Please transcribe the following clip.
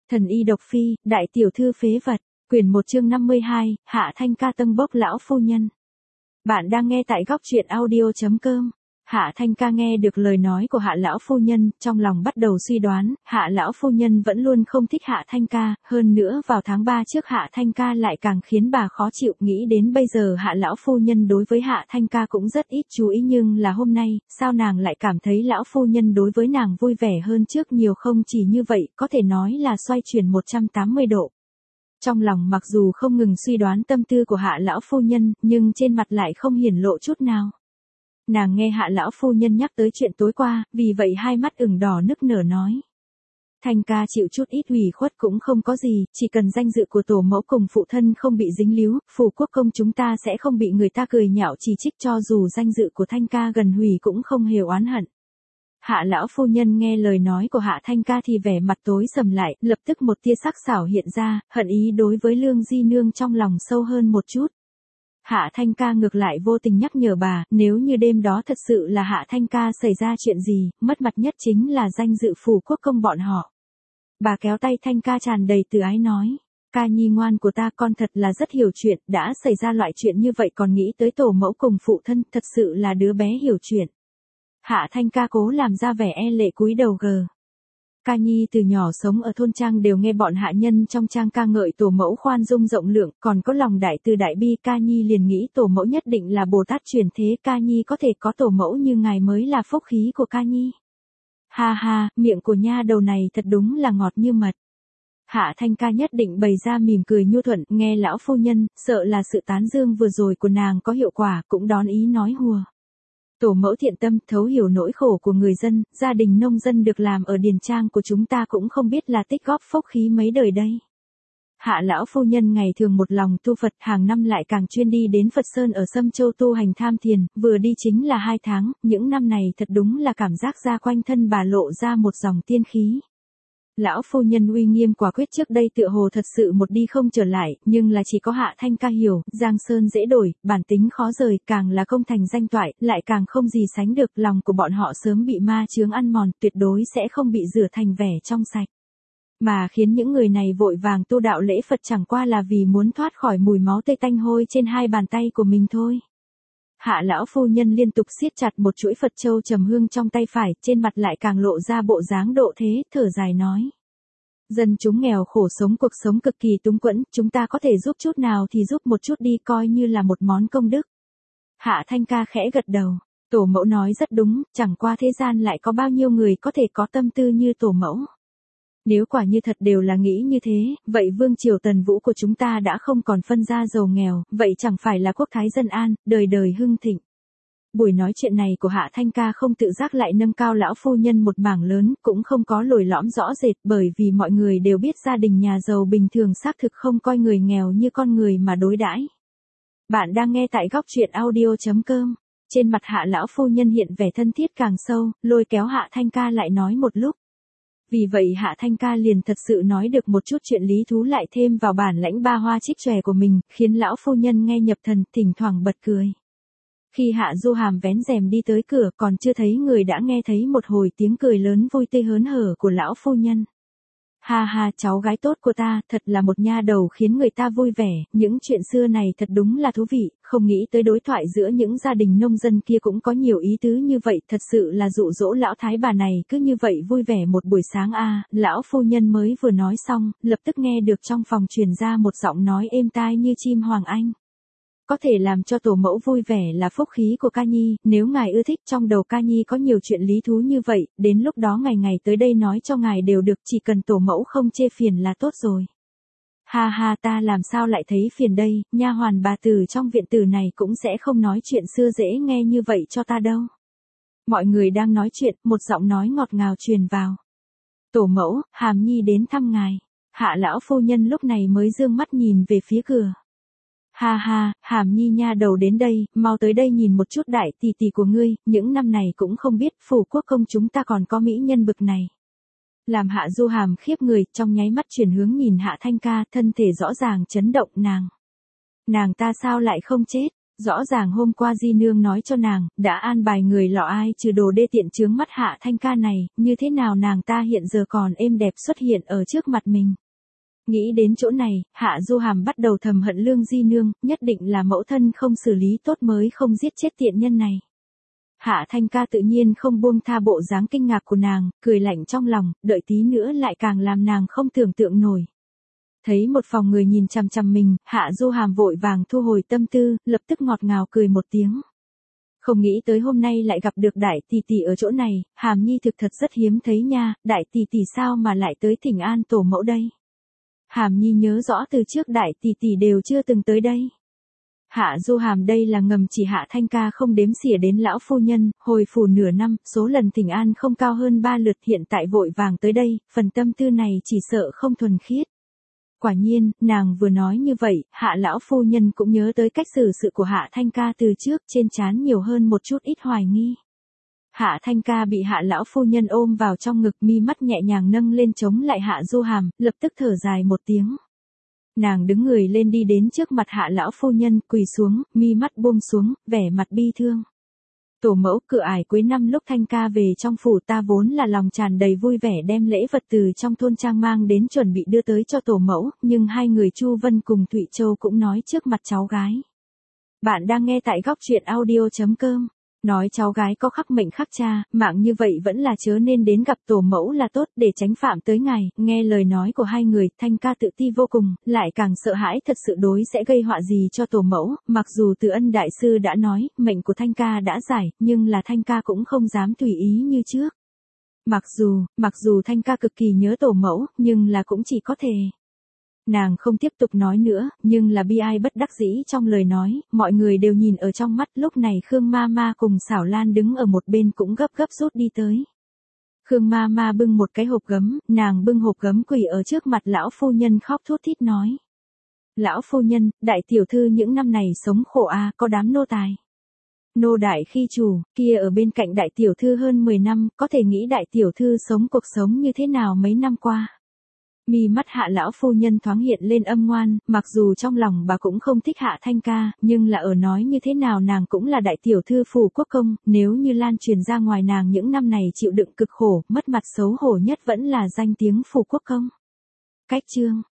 Thần y độc phi, đại tiểu thư phế vật, quyển 1 chương 52, Hạ Thanh ca tâng bốc lão phu nhân. Bạn đang nghe tại góc truyện audio.com. Hạ Thanh ca nghe được lời nói của Hạ lão phu nhân, trong lòng bắt đầu suy đoán, Hạ lão phu nhân vẫn luôn không thích Hạ Thanh ca, hơn nữa vào tháng 3 trước Hạ Thanh ca lại càng khiến bà khó chịu, nghĩ đến bây giờ Hạ lão phu nhân đối với Hạ Thanh ca cũng rất ít chú ý, nhưng là hôm nay, sao nàng lại cảm thấy lão phu nhân đối với nàng vui vẻ hơn trước nhiều, không chỉ như vậy, có thể nói là xoay chuyển 180 độ. Trong lòng mặc dù không ngừng suy đoán tâm tư của Hạ lão phu nhân, nhưng trên mặt lại không hiển lộ chút nào. Nàng nghe Hạ lão phu nhân nhắc tới chuyện tối qua, vì vậy hai mắt ửng đỏ nức nở nói. Thanh ca chịu chút ít ủy khuất cũng không có gì, chỉ cần danh dự của tổ mẫu cùng phụ thân không bị dính líu, phủ quốc công chúng ta sẽ không bị người ta cười nhạo chỉ trích, cho dù danh dự của Thanh ca gần hủy cũng không hề oán hận. Hạ lão phu nhân nghe lời nói của Hạ Thanh ca thì vẻ mặt tối sầm lại, lập tức một tia sắc sảo hiện ra, hận ý đối với Lương Di Nương trong lòng sâu hơn một chút. Hạ Thanh ca ngược lại vô tình nhắc nhở bà, nếu như đêm đó thật sự là Hạ Thanh ca xảy ra chuyện gì, mất mặt nhất chính là danh dự phủ quốc công bọn họ. Bà kéo tay Thanh ca tràn đầy từ ái nói, ca nhi ngoan của ta, con thật là rất hiểu chuyện, đã xảy ra loại chuyện như vậy còn nghĩ tới tổ mẫu cùng phụ thân, thật sự là đứa bé hiểu chuyện. Hạ Thanh ca cố làm ra vẻ e lệ cúi đầu gờ. Ca nhi từ nhỏ sống ở thôn trang đều nghe bọn hạ nhân trong trang ca ngợi tổ mẫu khoan dung rộng lượng, còn có lòng đại từ đại bi, ca nhi liền nghĩ tổ mẫu nhất định là Bồ Tát truyền thế, ca nhi có thể có tổ mẫu như ngài mới là phúc khí của ca nhi. Ha ha, miệng của nha đầu này thật đúng là ngọt như mật. Hạ Thanh ca nhất định bày ra mỉm cười nhu thuận, nghe lão phu nhân, sợ là sự tán dương vừa rồi của nàng có hiệu quả, cũng đón ý nói hùa. Tổ mẫu thiện tâm, thấu hiểu nỗi khổ của người dân, gia đình nông dân được làm ở điền trang của chúng ta cũng không biết là tích góp phúc khí mấy đời đây. Hạ lão phu nhân ngày thường một lòng tu Phật, hàng năm lại càng chuyên đi đến Phật Sơn ở Sâm Châu tu hành tham thiền, vừa đi chính là 2 tháng, những năm này thật đúng là cảm giác ra quanh thân bà lộ ra một dòng tiên khí. Lão phu nhân uy nghiêm quả quyết trước đây tựa hồ thật sự một đi không trở lại, nhưng là chỉ có Hạ Thanh ca hiểu, giang sơn dễ đổi, bản tính khó rời, càng là công thành danh toại, lại càng không gì sánh được, lòng của bọn họ sớm bị ma chướng ăn mòn, tuyệt đối sẽ không bị rửa thành vẻ trong sạch. Mà khiến những người này vội vàng tu đạo lễ Phật chẳng qua là vì muốn thoát khỏi mùi máu tươi tanh hôi trên hai bàn tay của mình thôi. Hạ lão phu nhân liên tục siết chặt một chuỗi Phật châu trầm hương trong tay phải, trên mặt lại càng lộ ra bộ dáng độ thế, thở dài nói. Dân chúng nghèo khổ sống cuộc sống cực kỳ túng quẫn, chúng ta có thể giúp chút nào thì giúp một chút đi, coi như là một món công đức. Hạ Thanh ca khẽ gật đầu, tổ mẫu nói rất đúng, chẳng qua thế gian lại có bao nhiêu người có thể có tâm tư như tổ mẫu. Nếu quả như thật đều là nghĩ như thế, vậy vương triều Tần Vũ của chúng ta đã không còn phân ra giàu nghèo, vậy chẳng phải là quốc thái dân an, đời đời hưng thịnh. Buổi nói chuyện này của Hạ Thanh ca không tự giác lại nâng cao lão phu nhân một mảng lớn, cũng không có lồi lõm rõ rệt, bởi vì mọi người đều biết gia đình nhà giàu bình thường xác thực không coi người nghèo như con người mà đối đãi. Bạn đang nghe tại góc truyện audio.com. Trên mặt Hạ lão phu nhân hiện vẻ thân thiết càng sâu, lôi kéo Hạ Thanh ca lại nói một lúc. Vì vậy Hạ Thanh ca liền thật sự nói được một chút chuyện lý thú, lại thêm vào bản lãnh ba hoa trích chòe của mình, khiến lão phu nhân nghe nhập thần, thỉnh thoảng bật cười. Khi Hạ Du Hàm vén rèm đi tới cửa, còn chưa thấy người đã nghe thấy một hồi tiếng cười lớn vui tươi hớn hở của lão phu nhân. Ha ha, cháu gái tốt của ta, thật là một nha đầu khiến người ta vui vẻ, những chuyện xưa này thật đúng là thú vị, không nghĩ tới đối thoại giữa những gia đình nông dân kia cũng có nhiều ý tứ như vậy, thật sự là dụ dỗ lão thái bà này cứ như vậy vui vẻ một buổi sáng a. Lão phu nhân mới vừa nói xong, lập tức nghe được trong phòng truyền ra một giọng nói êm tai như chim hoàng anh. Có thể làm cho tổ mẫu vui vẻ là phúc khí của ca nhi, nếu ngài ưa thích, trong đầu ca nhi có nhiều chuyện lý thú như vậy, đến lúc đó ngày tới đây nói cho ngài đều được, chỉ cần tổ mẫu không chê phiền là tốt rồi. Ha ha, ta làm sao lại thấy phiền đây, nha hoàn bà tử trong viện tử này cũng sẽ không nói chuyện xưa dễ nghe như vậy cho ta đâu. Mọi người đang nói chuyện, một giọng nói ngọt ngào truyền vào. Tổ mẫu, Hàm Nhi đến thăm ngài. Hạ lão phu nhân lúc này mới dương mắt nhìn về phía cửa. Ha ha, Hàm Nhi nha đầu đến đây, mau tới đây nhìn một chút đại tỷ tỷ của ngươi, những năm này cũng không biết phủ quốc công chúng ta còn có mỹ nhân bực này. Làm Hạ Du Hàm khiếp người, trong nháy mắt chuyển hướng nhìn Hạ Thanh ca, thân thể rõ ràng chấn động. Nàng ta sao lại không chết? Rõ ràng hôm qua Di Nương nói cho nàng, đã an bài người lọ ai trừ đồ đê tiện chướng mắt Hạ Thanh Ca này, như thế nào nàng ta hiện giờ còn êm đẹp xuất hiện ở trước mặt mình. Nghĩ đến chỗ này, Hạ Du Hàm bắt đầu thầm hận Lương Di Nương, nhất định là mẫu thân không xử lý tốt mới không giết chết tiện nhân này. Hạ Thanh Ca tự nhiên không buông tha bộ dáng kinh ngạc của nàng, cười lạnh trong lòng, đợi tí nữa lại càng làm nàng không tưởng tượng nổi. Thấy một phòng người nhìn chằm chằm mình, Hạ Du Hàm vội vàng thu hồi tâm tư, lập tức ngọt ngào cười một tiếng. Không nghĩ tới hôm nay lại gặp được đại tỷ tỷ ở chỗ này, Hàm Nhi thực thật rất hiếm thấy nha, đại tỷ tỷ sao mà lại tới Thỉnh An tổ mẫu đây. Hàm Nhi nhớ rõ từ trước đại tỷ tỷ đều chưa từng tới đây. Hạ Du Hàm đây là ngầm chỉ Hạ Thanh Ca không đếm xỉa đến lão phu nhân, hồi phủ nửa năm, số lần thỉnh an không cao hơn 3 lượt, hiện tại vội vàng tới đây, phần tâm tư này chỉ sợ không thuần khiết. Quả nhiên, nàng vừa nói như vậy, Hạ lão phu nhân cũng nhớ tới cách xử sự của Hạ Thanh Ca từ trước, trên trán nhiều hơn một chút ít hoài nghi. Hạ Thanh Ca bị Hạ lão phu nhân ôm vào trong ngực, mi mắt nhẹ nhàng nâng lên chống lại Hạ Du Hàm, lập tức thở dài một tiếng. Nàng đứng người lên đi đến trước mặt Hạ lão phu nhân, quỳ xuống, mi mắt buông xuống, vẻ mặt bi thương. Tổ mẫu, cửa ải cuối năm lúc Thanh Ca về trong phủ, ta vốn là lòng tràn đầy vui vẻ đem lễ vật từ trong thôn trang mang đến chuẩn bị đưa tới cho tổ mẫu, nhưng hai người Chu Vân cùng Thụy Châu cũng nói trước mặt cháu gái. Bạn đang nghe tại góc truyện audio.com. Nói cháu gái có khắc mệnh khắc cha, mạng như vậy vẫn là chớ nên đến gặp tổ mẫu là tốt, để tránh phạm tới ngài. Nghe lời nói của hai người, Thanh Ca tự ti vô cùng, lại càng sợ hãi thật sự đối sẽ gây họa gì cho tổ mẫu. Mặc dù Từ Ân đại sư đã nói, mệnh của Thanh Ca đã giải, nhưng là Thanh Ca cũng không dám tùy ý như trước. Mặc dù Thanh Ca cực kỳ nhớ tổ mẫu, nhưng là cũng chỉ có thể. Nàng không tiếp tục nói nữa, nhưng là bi ai bất đắc dĩ trong lời nói, mọi người đều nhìn ở trong mắt. Lúc này Khương Ma Ma cùng Xảo Lan đứng ở một bên cũng gấp gấp rút đi tới. Khương Ma Ma bưng một cái hộp gấm, nàng bưng hộp gấm quỳ ở trước mặt lão phu nhân khóc thút thít nói. Lão phu nhân, đại tiểu thư những năm này sống khổ có đám nô tài. Nô đại khi chủ, kia ở bên cạnh đại tiểu thư hơn 10 năm, có thể nghĩ đại tiểu thư sống cuộc sống như thế nào mấy năm qua. Mi mắt Hạ lão phu nhân thoáng hiện lên âm ngoan, mặc dù trong lòng bà cũng không thích Hạ Thanh Ca, nhưng là ở nói như thế nào nàng cũng là đại tiểu thư phủ quốc công, nếu như lan truyền ra ngoài nàng những năm này chịu đựng cực khổ, mất mặt xấu hổ nhất vẫn là danh tiếng phủ quốc công. Cách chương